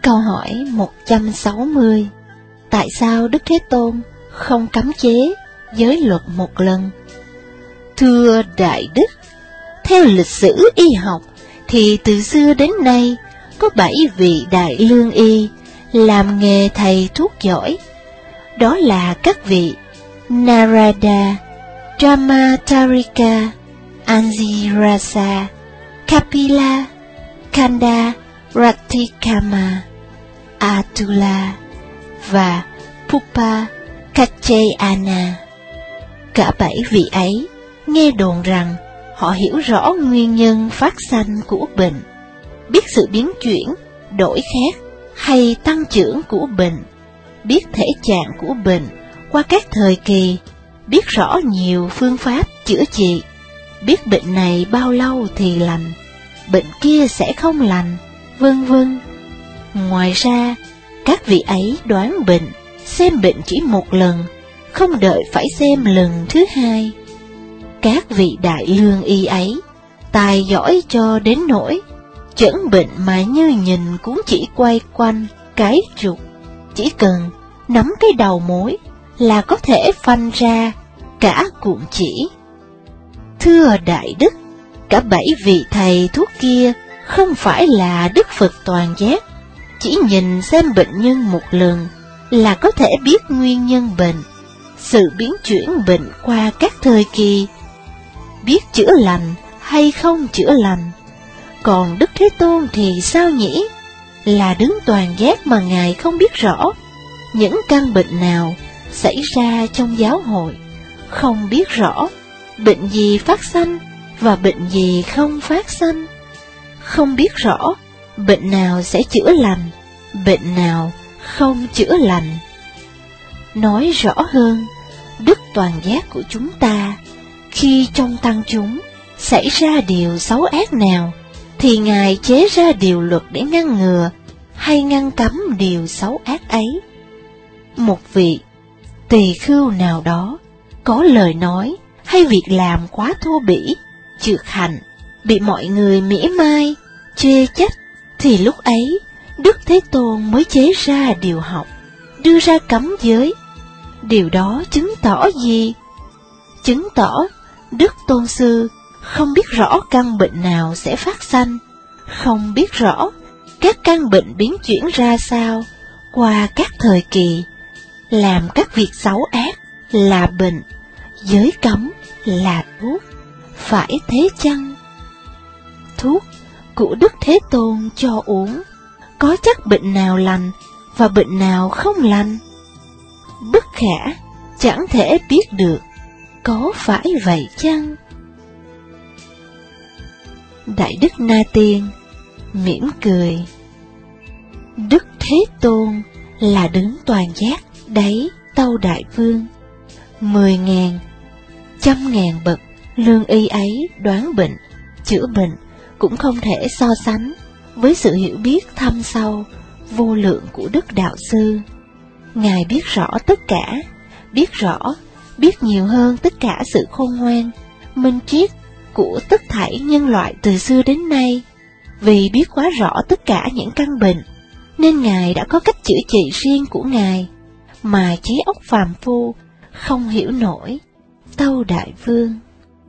Câu hỏi 160. Tại sao Đức Thế Tôn không cấm chế giới luật một lần? Thưa Đại Đức, theo lịch sử y học thì từ xưa đến nay có 7 vị đại lương y làm nghề thầy thuốc giỏi. Đó là các vị Narada, Brahmatarika, Anzirasa, Kapila, Kanda, Ratikama, Atula và Pupa Kachayana. Cả 7 vị ấy nghe đồn rằng họ hiểu rõ nguyên nhân phát sanh của bệnh, biết sự biến chuyển, đổi khác hay tăng trưởng của bệnh, biết thể trạng của bệnh qua các thời kỳ, biết rõ nhiều phương pháp chữa trị, biết bệnh này bao lâu thì lành, bệnh kia sẽ không lành, vân vân. Ngoài ra, các vị ấy đoán bệnh, xem bệnh chỉ một lần, không đợi phải xem lần thứ hai. Các vị đại lương y ấy tài giỏi cho đến nỗi chẩn bệnh mà như nhìn cũng chỉ quay quanh cái trục, chỉ cần nắm cái đầu mối là có thể phanh ra cả cuộn chỉ. Thưa Đại Đức, cả 7 vị thầy thuốc kia không phải là Đức Phật toàn giác, chỉ nhìn xem bệnh nhân một lần là có thể biết nguyên nhân bệnh, sự biến chuyển bệnh qua các thời kỳ, biết chữa lành hay không chữa lành. Còn Đức Thế Tôn thì sao nhỉ? Là đứng toàn giác mà Ngài không biết rõ những căn bệnh nào xảy ra trong giáo hội, không biết rõ bệnh gì phát sanh và bệnh gì không phát sanh, không biết rõ bệnh nào sẽ chữa lành, bệnh nào không chữa lành. Nói rõ hơn, đức toàn giác của chúng ta, khi trong tăng chúng xảy ra điều xấu ác nào, thì Ngài chế ra điều luật để ngăn ngừa hay ngăn cấm điều xấu ác ấy. Một vị tỳ khưu nào đó có lời nói hay việc làm quá thô bỉ, trược hạnh, bị mọi người mỉa mai, chê trách, thì lúc ấy Đức Thế Tôn mới chế ra điều học, đưa ra cấm giới. Điều đó chứng tỏ gì? Chứng tỏ Đức Tôn Sư không biết rõ căn bệnh nào sẽ phát sanh, không biết rõ các căn bệnh biến chuyển ra sao qua các thời kỳ, làm các việc xấu ác là bệnh, giới cấm là thuốc, phải thế chăng? Thuốc của Đức Thế Tôn cho uống, có chắc bệnh nào lành và bệnh nào không lành? Bất khả, chẳng thể biết được, có phải vậy chăng? Đại Đức Na Tiên mỉm cười. Đức Thế Tôn là đấng toàn giác đáy Tâu Đại Vương. 10.000, 100.000 bậc lương y ấy đoán bệnh, chữa bệnh cũng không thể so sánh với sự hiểu biết thâm sâu, vô lượng của Đức Đạo Sư. Ngài biết rõ tất cả, biết nhiều hơn tất cả sự khôn ngoan, minh triết của tất thảy nhân loại từ xưa đến nay. Vì biết quá rõ tất cả những căn bệnh, nên Ngài đã có cách chữa trị riêng của Ngài, mà trí óc phàm phu không hiểu nổi. Tâu Đại Vương: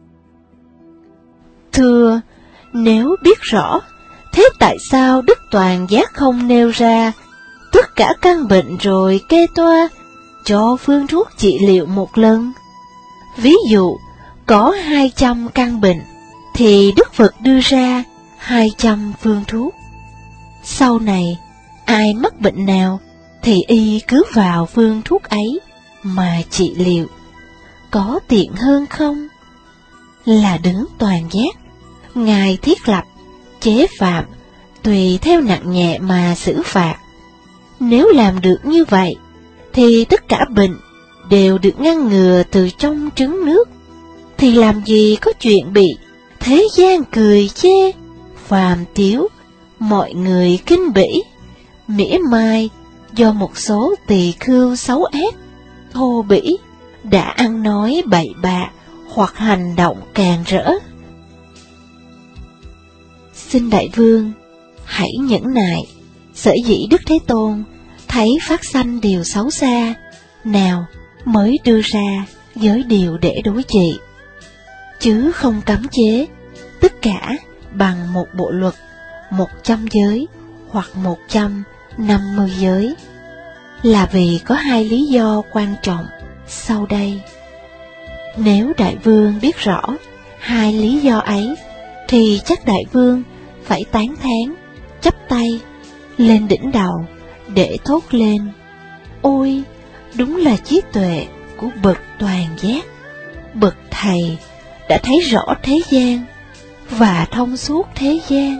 Thưa, nếu biết rõ, thế tại sao Đức Toàn Giác không nêu ra tất cả căn bệnh rồi kê toa cho phương thuốc trị liệu một lần? Ví dụ, có 200 căn bệnh, thì Đức Phật đưa ra 200 phương thuốc. Sau này, ai mắc bệnh nào, thì y cứ vào phương thuốc ấy mà trị liệu. Có tiện hơn không? Là đấng toàn giác, Ngài thiết lập, chế phạm, tùy theo nặng nhẹ mà xử phạt. Nếu làm được như vậy, thì tất cả bệnh đều được ngăn ngừa từ trong trứng nước, thì làm gì có chuyện bị thế gian cười chê, phàm tiếu, mọi người kinh bỉ, mỉa mai do một số tỳ khưu xấu ác, thô bỉ, đã ăn nói bậy bạ hoặc hành động càn rỡ. Xin Đại Vương hãy nhẫn nại, Sở dĩ Đức Thế Tôn thấy phát sanh điều xấu xa, nào mới đưa ra giới điều để đối trị, chứ không cấm chế tất cả bằng một bộ luật 100 giới hoặc 150 giới, là vì có hai lý do quan trọng sau đây. Nếu Đại Vương biết rõ hai lý do ấy, thì chắc Đại Vương phải tán thán, chắp tay lên đỉnh đầu để thốt lên: ôi, đúng là trí tuệ của bậc toàn giác, bậc thầy đã thấy rõ thế gian và thông suốt thế gian.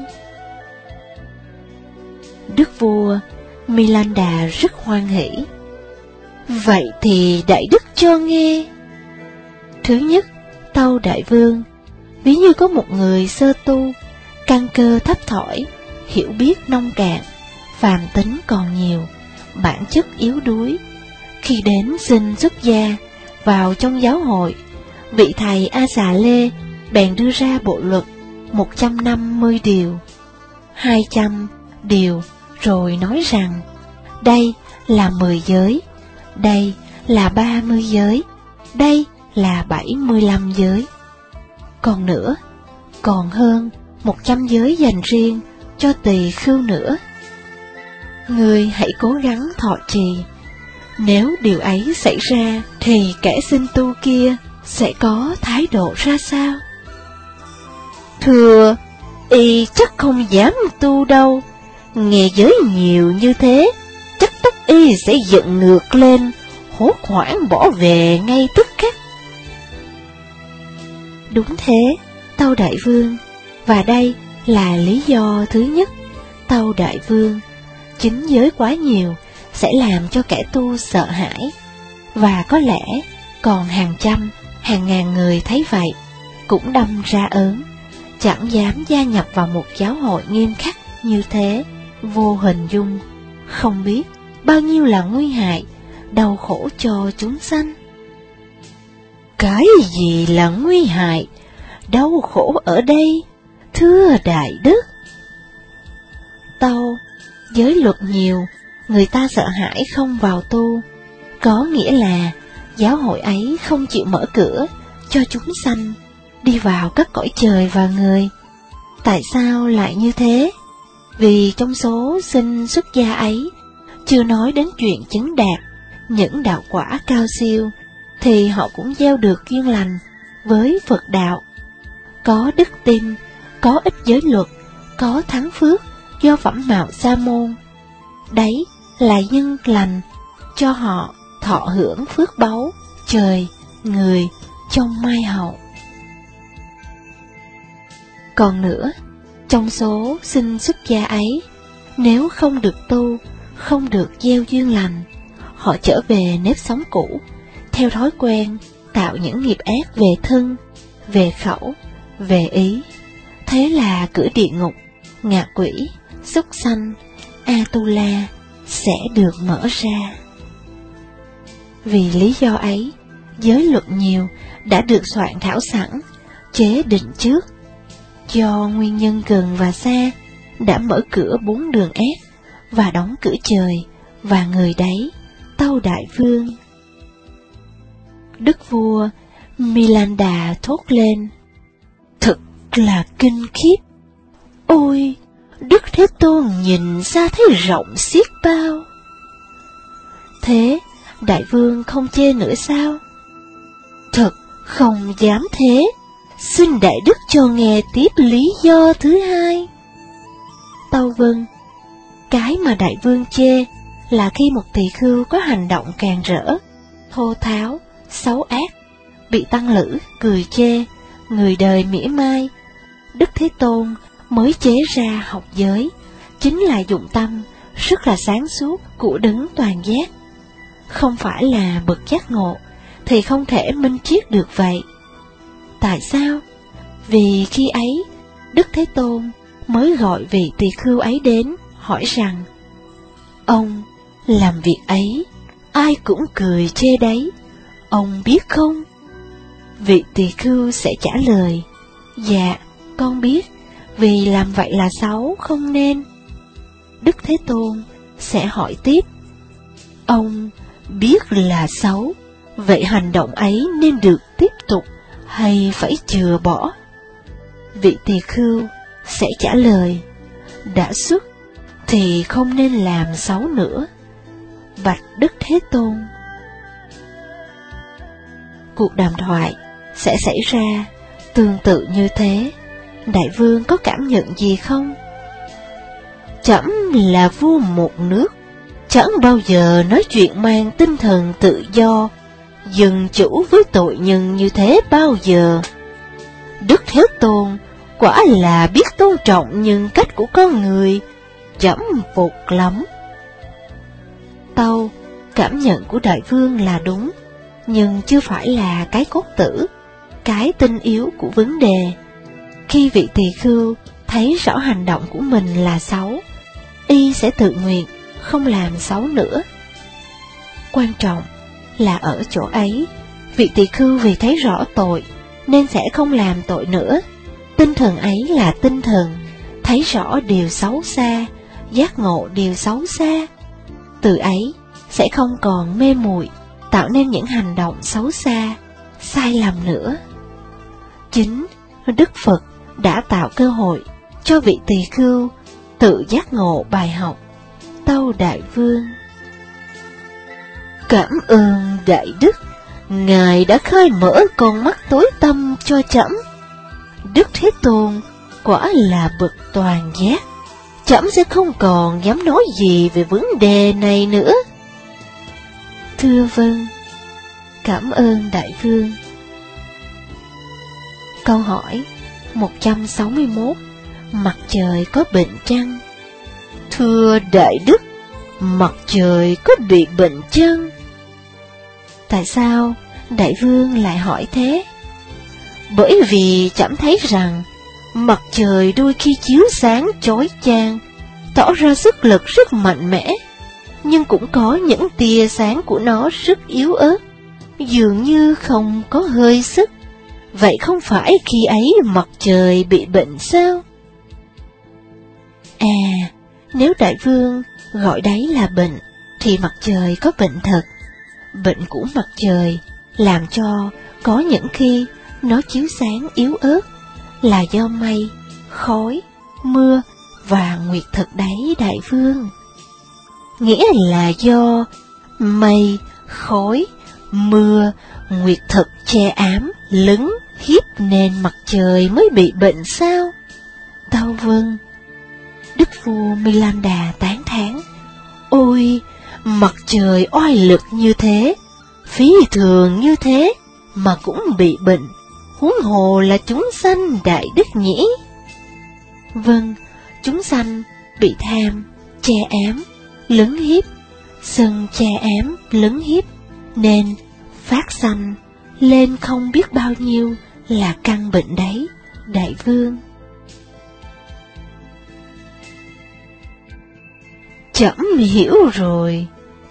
Đức vua Milanda rất hoan hỷ. Vậy thì Đại Đức cho nghe. Thứ nhất, tâu Đại Vương, ví như có một người sơ tu, căn cơ thấp thỏi, hiểu biết nông cạn, phàm tính còn nhiều, bản chất yếu đuối. Khi đến xin xuất gia vào trong giáo hội, vị thầy A Xà Lê bèn đưa ra bộ luật 150 điều, 200 điều, rồi nói rằng đây là 10 giới, đây là 30 giới, đây là 75 giới. Còn nữa, còn hơn 100 giới dành riêng cho tỳ khưu nữa. Ngươi hãy cố gắng thọ trì. Nếu điều ấy xảy ra, thì kẻ xin tu kia sẽ có thái độ ra sao? Thưa, y chắc không dám tu đâu. Nghe giới nhiều như thế, chắc tóc y sẽ giận ngược lên, hốt hoảng bỏ về ngay tức khắc. Đúng thế, tâu Đại Vương, và đây là lý do thứ nhất. Tâu Đại Vương, chính giới quá nhiều sẽ làm cho kẻ tu sợ hãi, và có lẽ còn hàng trăm, hàng ngàn người thấy vậy cũng đâm ra ớn, chẳng dám gia nhập vào một giáo hội nghiêm khắc như thế. Vô hình dung, không biết bao nhiêu là nguy hại, đau khổ cho chúng sanh. Cái gì là nguy hại, đau khổ ở đây, thưa Đại Đức? Tâu, giới luật nhiều, người ta sợ hãi không vào tu, có nghĩa là giáo hội ấy không chịu mở cửa cho chúng sanh đi vào các cõi trời và người. Tại sao lại như thế? Vì trong số xin xuất gia ấy, chưa nói đến chuyện chứng đạt những đạo quả cao siêu, thì họ cũng gieo được duyên lành với Phật đạo. Có đức tin, có ít giới luật, có thắng phước do phẩm mạo sa môn. Đấy là nhân lành cho họ thọ hưởng phước báu trời, người trong mai hậu. Còn nữa, trong số xin xuất gia ấy, nếu không được tu, không được gieo duyên lành, họ trở về nếp sống cũ, theo thói quen tạo những nghiệp ác về thân, về khẩu, về ý. Thế là cửa địa ngục, ngạ quỷ, súc sanh, Atula sẽ được mở ra. Vì lý do ấy, giới luật nhiều đã được soạn thảo sẵn, chế định trước. Do nguyên nhân gần và xa, đã mở cửa 4 đường ác và đóng cửa trời và người đấy, tâu Đại Vương. Đức vua Milanda thốt lên: thật là kinh khiếp! Ôi, Đức Thế Tôn nhìn ra thấy rộng xiết bao! Thế Đại Vương không chê nữa sao? Thật không dám thế. Xin Đại Đức cho nghe tiếp lý do thứ hai. Tâu vâng. Cái mà Đại Vương chê là khi một tỳ khưu có hành động càn rỡ, thô tháo, xấu ác, bị tăng lữ cười chê, người đời mỉa mai, Đức Thế Tôn mới chế ra học giới, chính là dụng tâm rất là sáng suốt của đấng toàn giác. Không phải là bậc giác ngộ thì không thể minh triết được vậy. Tại sao? Vì khi ấy, Đức Thế Tôn mới gọi vị tỳ khưu ấy đến, hỏi rằng: ông làm việc ấy, ai cũng cười chê đấy, ông biết không? Vị tỳ khưu sẽ trả lời: dạ, con biết, vì làm vậy là xấu, không nên. Đức Thế Tôn sẽ hỏi tiếp: ông biết là xấu, vậy hành động ấy nên được tiếp tục hay phải chừa bỏ? Vị tỳ khưu sẽ trả lời: đã xuất thì không nên làm xấu nữa. Bạch Đức Thế Tôn. Cuộc đàm thoại sẽ xảy ra tương tự như thế. Đại vương có cảm nhận gì không? Trẫm là vua một nước, chẳng bao giờ nói chuyện mang tinh thần tự do, dân chủ với tội nhân như thế bao giờ. Đức Thế Tôn quả là biết tôn trọng nhân cách của con người, trẫm phục lắm. Tâu, cảm nhận của đại vương là đúng, nhưng chưa phải là cái cốt tử, cái tinh yếu của vấn đề. Khi vị tỳ khưu thấy rõ hành động của mình là xấu, y sẽ tự nguyện không làm xấu nữa. Quan trọng là ở chỗ ấy, vị tỳ khưu vì thấy rõ tội nên sẽ không làm tội nữa. Tinh thần ấy là tinh thần thấy rõ điều xấu xa, giác ngộ điều xấu xa. Từ ấy sẽ không còn mê muội tạo nên những hành động xấu xa, sai lầm nữa. Chính Đức Phật đã tạo cơ hội cho vị tỳ khưu tự giác ngộ bài học. Tâu đại vương: cảm ơn đại đức, ngài đã khai mở con mắt tối tăm cho trẫm. Đức Thế Tôn quả là bậc toàn giác, trẫm sẽ không còn dám nói gì về vấn đề này nữa. Thưa vâng, cảm ơn đại vương. Câu hỏi 161. Mặt trời có bệnh chăng? Thưa đại đức, mặt trời có bị bệnh chăng? Tại sao đại vương lại hỏi thế? Bởi vì trẫm thấy rằng mặt trời đôi khi chiếu sáng chói chang, tỏ ra sức lực rất mạnh mẽ, nhưng cũng có những tia sáng của nó rất yếu ớt, dường như không có hơi sức. Vậy không phải khi ấy mặt trời bị bệnh sao? À, nếu đại vương gọi đấy là bệnh, thì mặt trời có bệnh thật. Bệnh của mặt trời làm cho có những khi nó chiếu sáng yếu ớt là do mây, khói, mưa và nguyệt thực đấy đại vương. Nghĩa là do mây, khói, mưa, nguyệt thực che ám, lấn, hiếp nên mặt trời mới bị bệnh sao? Tâu vâng. Đức vua Milanda tán thán: ôi, mặt trời oai lực như thế, phi thường như thế, mà cũng bị bệnh, huống hồ là chúng sanh đại đức nhỉ? Vâng, chúng sanh bị tham, che ám, lấn hiếp, sân che ám, lấn hiếp, nên phát sanh lên không biết bao nhiêu là căn bệnh đấy, đại vương. Trẫm hiểu rồi.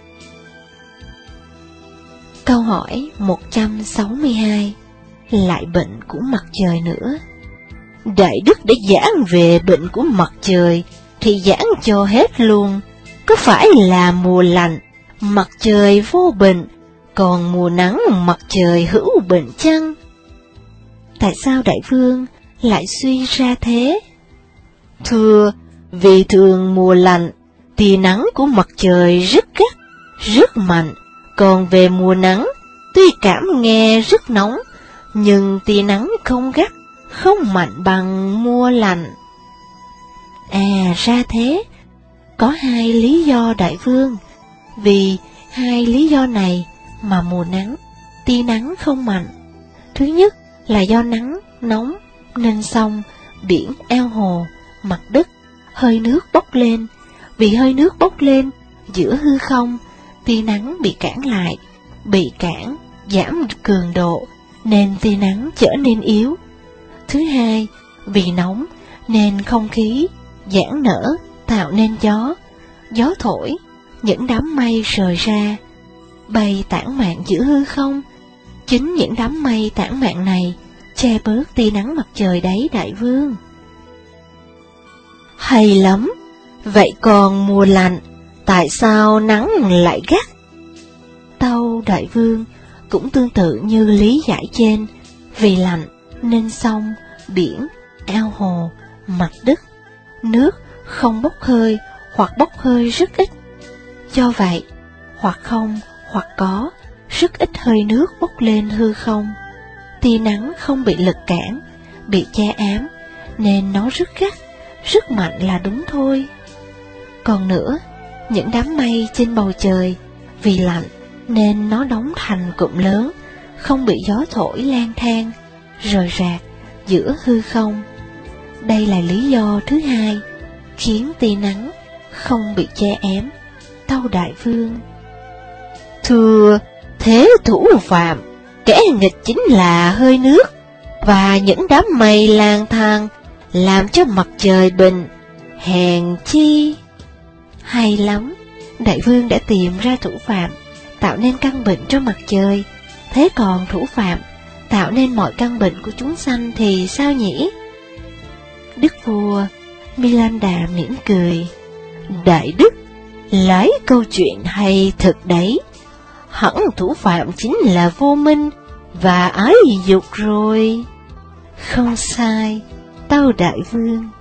Câu hỏi 162. Lại bệnh của mặt trời nữa. Đại đức đã giảng về bệnh của mặt trời, thì giảng cho hết luôn. Có phải là mùa lạnh, mặt trời vô bệnh, còn mùa nắng mặt trời hữu bệnh chăng? Tại sao đại vương lại suy ra thế? Thưa, vì thường mùa lạnh, tia nắng của mặt trời rất gắt, rất mạnh, còn về mùa nắng, tuy cảm nghe rất nóng, nhưng tia nắng không gắt, không mạnh bằng mùa lạnh. À, ra thế. Có hai lý do đại vương. Vì hai lý do này mà mùa nắng, tia nắng không mạnh. Thứ nhất là do nắng nóng nên sông, biển, ao hồ, mặt đất, hơi nước bốc lên. Vì hơi nước bốc lên giữa hư không, tia nắng bị cản lại, bị cản, giảm cường độ, nên tia nắng trở nên yếu. Thứ hai, vì nóng nên không khí giãn nở, tạo nên gió. Gió thổi, những đám mây rời ra, bay tản mạn giữa hư không. Chính những đám mây tản mạn này che bớt tia nắng mặt trời đấy đại vương. Hay lắm, Vậy còn mùa lạnh, tại sao nắng lại gắt? Tâu đại vương cũng tương tự như lý giải trên, vì lạnh nên sông, biển, ao hồ, mặt đất, nước không bốc hơi hoặc bốc hơi rất ít. Do vậy, hoặc không hoặc có, rất ít hơi nước bốc lên hư không. Tia nắng không bị lực cản, bị che ám, nên nó rất gắt, rất mạnh là đúng thôi. Còn nữa, những đám mây trên bầu trời, vì lạnh nên nó đóng thành cụm lớn, không bị gió thổi lang thang, rời rạc giữa hư không. Đây là lý do thứ hai, khiến tia nắng không bị che ém. Tâu đại vương: Thưa thế thủ phạm, kẻ nghịch chính là hơi nước và những đám mây lang thang làm cho mặt trời bình. Hèn chi. Hay lắm, đại vương đã tìm ra thủ phạm, tạo nên căn bệnh cho mặt trời. Thế còn thủ phạm tạo nên mọi căn bệnh của chúng sanh thì sao nhỉ? Đức vua Milanda mỉm cười: Đại đức, lấy câu chuyện hay thật đấy. Hẳn thủ phạm chính là vô minh và ái dục rồi. Không sai, tâu đại vương.